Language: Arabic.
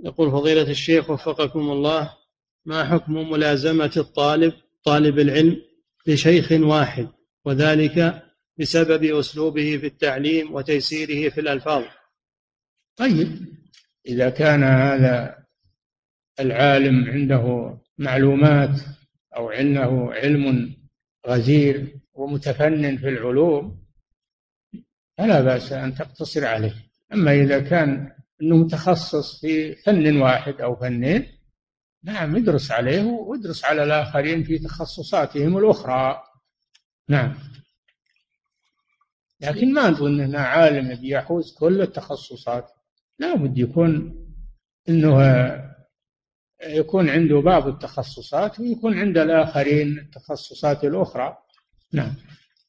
يقول فضيلة الشيخ وفقكم الله: ما حكم ملازمة طالب العلم لشيخ واحد، وذلك بسبب أسلوبه في التعليم وتيسيره في الألفاظ؟ طيب، إذا كان هذا العالم عنده معلومات أو عنده علم غزير ومتفنن في العلوم فلا بأس أن تقتصر عليه. أما إذا كان أنه متخصص في فن واحد أو فنين، نعم ادرس عليه وادرس على الآخرين في تخصصاتهم الأخرى. نعم، لكن ما نقول أنه عالم بيحوز كل التخصصات، لا بد أنه يكون عنده بعض التخصصات ويكون عند الآخرين التخصصات الأخرى. نعم.